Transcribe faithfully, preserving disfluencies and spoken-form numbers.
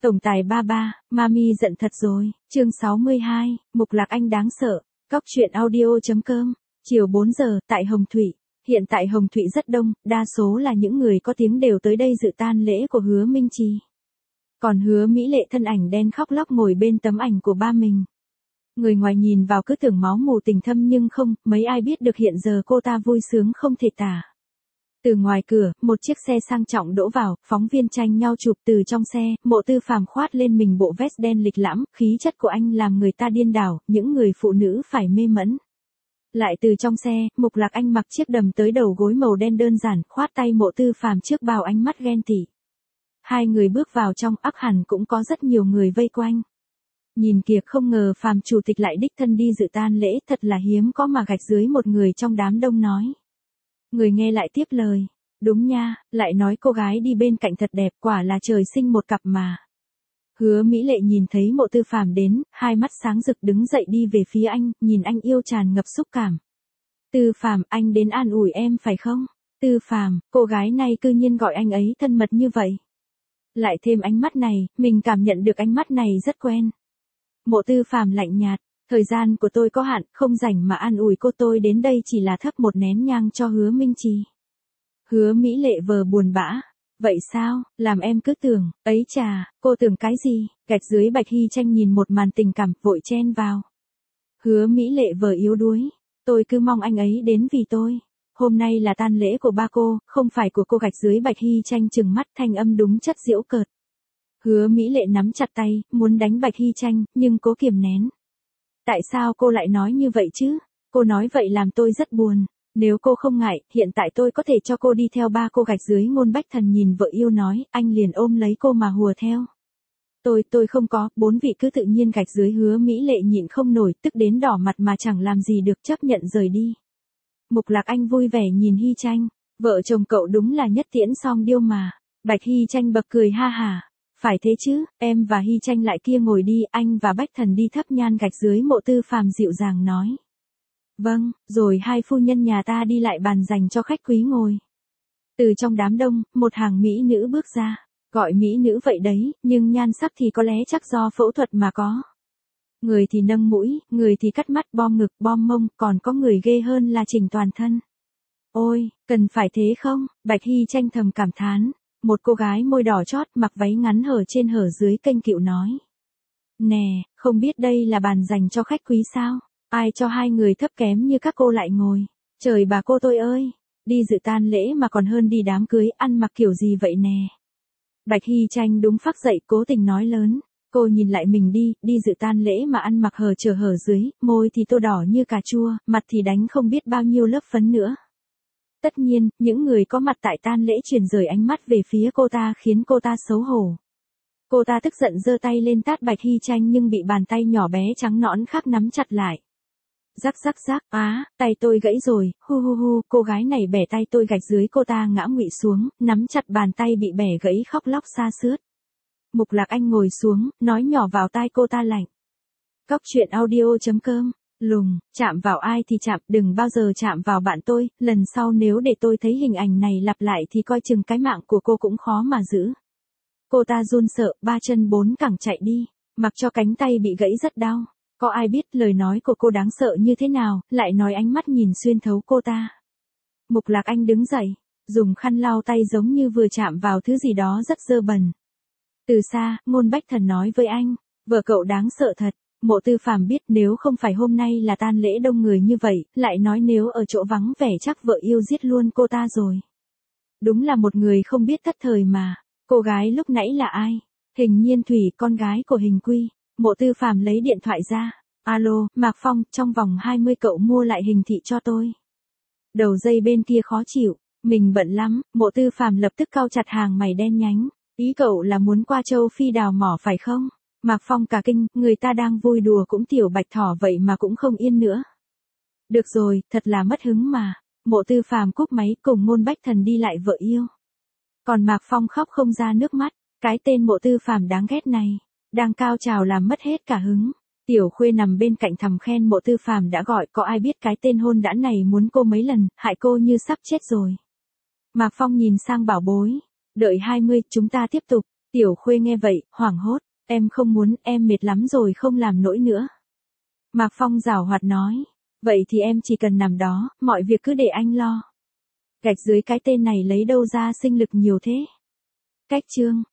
Tổng tài ba ba, Mami giận thật rồi, chương sáu mươi hai, Mục Lạc Anh đáng sợ, Cóc truyện audio chấm com, chiều bốn giờ, tại Hồng Thụy. Hiện tại Hồng Thụy rất đông, đa số là những người có tiếng đều tới đây dự tang lễ của Hứa Minh Trì. Còn Hứa Mỹ Lệ thân ảnh đen khóc lóc ngồi bên tấm ảnh của ba mình. Người ngoài nhìn vào cứ tưởng máu mù tình thâm nhưng không, mấy ai biết được hiện giờ cô ta vui sướng không thể tả. Từ ngoài cửa, một chiếc xe sang trọng đỗ vào, phóng viên tranh nhau chụp từ trong xe, Mộ Tư Phàm khoát lên mình bộ vest đen lịch lãm, khí chất của anh làm người ta điên đảo, những người phụ nữ phải mê mẩn. Lại từ trong xe, Mục Lạc Anh mặc chiếc đầm tới đầu gối màu đen đơn giản, khoát tay Mộ Tư Phàm trước bao ánh mắt ghen tị. Hai người bước vào trong, ắt hẳn cũng có rất nhiều người vây quanh. Nhìn kìa, không ngờ Phàm chủ tịch lại đích thân đi dự tang lễ, thật là hiếm có mà gạch dưới một người trong đám đông nói. Người nghe lại tiếp lời, đúng nha, lại nói cô gái đi bên cạnh thật đẹp, quả là trời sinh một cặp mà. Hứa Mỹ Lệ nhìn thấy Mộ Tư Phàm đến, hai mắt sáng rực đứng dậy đi về phía anh, nhìn anh yêu tràn ngập xúc cảm. Tư Phàm, anh đến an ủi em phải không? Tư Phàm, cô gái này cư nhiên gọi anh ấy thân mật như vậy. Lại thêm ánh mắt này, mình cảm nhận được ánh mắt này rất quen. Mộ Tư Phàm lạnh nhạt. Thời gian của tôi có hạn, không rảnh mà an ủi cô, tôi đến đây chỉ là thắp một nén nhang cho Hứa Minh Trì. Hứa Mỹ Lệ vờ buồn bã. Vậy sao, làm em cứ tưởng, ấy chà, cô tưởng cái gì, gạch dưới Bạch Hy Tranh nhìn một màn tình cảm, vội chen vào. Hứa Mỹ Lệ vờ yếu đuối. Tôi cứ mong anh ấy đến vì tôi. Hôm nay là tang lễ của ba cô, không phải của cô, gạch dưới Bạch Hy Tranh trừng mắt, thanh âm đúng chất giễu cợt. Hứa Mỹ Lệ nắm chặt tay, muốn đánh Bạch Hy Tranh, nhưng cố kiềm nén. Tại sao cô lại nói như vậy chứ? Cô nói vậy làm tôi rất buồn. Nếu cô không ngại, hiện tại tôi có thể cho cô đi theo ba cô, gạch dưới Ngôn Bách Thần nhìn vợ yêu nói, anh liền ôm lấy cô mà hùa theo. Tôi, tôi không có, bốn vị cứ tự nhiên, gạch dưới Hứa Mỹ Lệ nhịn không nổi, tức đến đỏ mặt mà chẳng làm gì được, chấp nhận rời đi. Mục Lạc Anh vui vẻ nhìn Hy Tranh, vợ chồng cậu đúng là nhất tiễn song điêu mà. Bạch Hy Tranh bật cười ha hả. Phải thế chứ, em và Hy Tranh lại kia ngồi đi, anh và Bách Thần đi thắp nhang, gạch dưới Mộ Tư Phàm dịu dàng nói. Vâng, rồi hai phu nhân nhà ta đi lại bàn dành cho khách quý ngồi. Từ trong đám đông, một hàng mỹ nữ bước ra, gọi mỹ nữ vậy đấy, nhưng nhan sắc thì có lẽ chắc do phẫu thuật mà có. Người thì nâng mũi, người thì cắt mắt, bom ngực, bom mông, còn có người ghê hơn là chỉnh toàn thân. Ôi, cần phải thế không? Bạch Hy Tranh thầm cảm thán. Một cô gái môi đỏ chót mặc váy ngắn hở trên hở dưới kênh kiệu nói. Nè, không biết đây là bàn dành cho khách quý sao? Ai cho hai người thấp kém như các cô lại ngồi? Trời bà cô tôi ơi! Đi dự tang lễ mà còn hơn đi đám cưới, ăn mặc kiểu gì vậy nè? Bạch Hy Tranh đúng phác dậy, cố tình nói lớn. Cô nhìn lại mình đi, đi dự tang lễ mà ăn mặc hở trở hở dưới, môi thì tô đỏ như cà chua, mặt thì đánh không biết bao nhiêu lớp phấn nữa. Tất nhiên, những người có mặt tại tang lễ chuyển rời ánh mắt về phía cô ta khiến cô ta xấu hổ. Cô ta tức giận giơ tay lên tát Bạch Hy Tranh nhưng bị bàn tay nhỏ bé trắng nõn khác nắm chặt lại. Rắc rắc rắc, á, tay tôi gãy rồi, hu hu hu, cô gái này bẻ tay tôi, gạch dưới cô ta ngã ngụy xuống, nắm chặt bàn tay bị bẻ gãy khóc lóc xa xướt. Mục Lạc Anh ngồi xuống, nói nhỏ vào tai cô ta lạnh. Cóc truyện audio chấm com. Lùng, chạm vào ai thì chạm, đừng bao giờ chạm vào bạn tôi, lần sau nếu để tôi thấy hình ảnh này lặp lại thì coi chừng cái mạng của cô cũng khó mà giữ. Cô ta run sợ, ba chân bốn cẳng chạy đi, mặc cho cánh tay bị gãy rất đau. Có ai biết lời nói của cô đáng sợ như thế nào, lại nói ánh mắt nhìn xuyên thấu cô ta. Mục Lạc Anh đứng dậy, dùng khăn lau tay giống như vừa chạm vào thứ gì đó rất dơ bẩn. Từ xa, Ngôn Bách Thần nói với anh, vợ cậu đáng sợ thật. Mộ Tư Phàm biết nếu không phải hôm nay là tang lễ đông người như vậy, lại nói nếu ở chỗ vắng vẻ chắc vợ yêu giết luôn cô ta rồi. Đúng là một người không biết thất thời mà. Cô gái lúc nãy là ai? Hình Nhiên Thủy, con gái của Hình Quy. Mộ Tư Phàm lấy điện thoại ra. Alo, Mạc Phong, trong vòng hai mươi cậu mua lại Hình Thị cho tôi. Đầu dây bên kia khó chịu, mình bận lắm. Mộ Tư Phàm lập tức cau chặt hàng mày đen nhánh. Ý cậu là muốn qua châu Phi đào mỏ phải không? Mạc Phong cả kinh, người ta đang vui đùa cũng tiểu bạch thỏ vậy mà cũng không yên nữa. Được rồi, thật là mất hứng mà. Mộ Tư Phàm cúp máy cùng Ngôn Bách Thần đi lại vợ yêu. Còn Mạc Phong khóc không ra nước mắt, cái tên Mộ Tư Phàm đáng ghét này, đang cao trào làm mất hết cả hứng. Tiểu Khuê nằm bên cạnh thầm khen Mộ Tư Phàm đã gọi, có ai biết cái tên hôn đản này muốn cô mấy lần, hại cô như sắp chết rồi. Mạc Phong nhìn sang bảo bối, đợi hai mươi, chúng ta tiếp tục. Tiểu Khuê nghe vậy, hoảng hốt, em không muốn, em mệt lắm rồi không làm nổi nữa. Mạc Phong giảo hoạt nói, vậy thì em chỉ cần nằm đó, mọi việc cứ để anh lo. Gạch dưới cái tên này lấy đâu ra sinh lực nhiều thế. Cách chương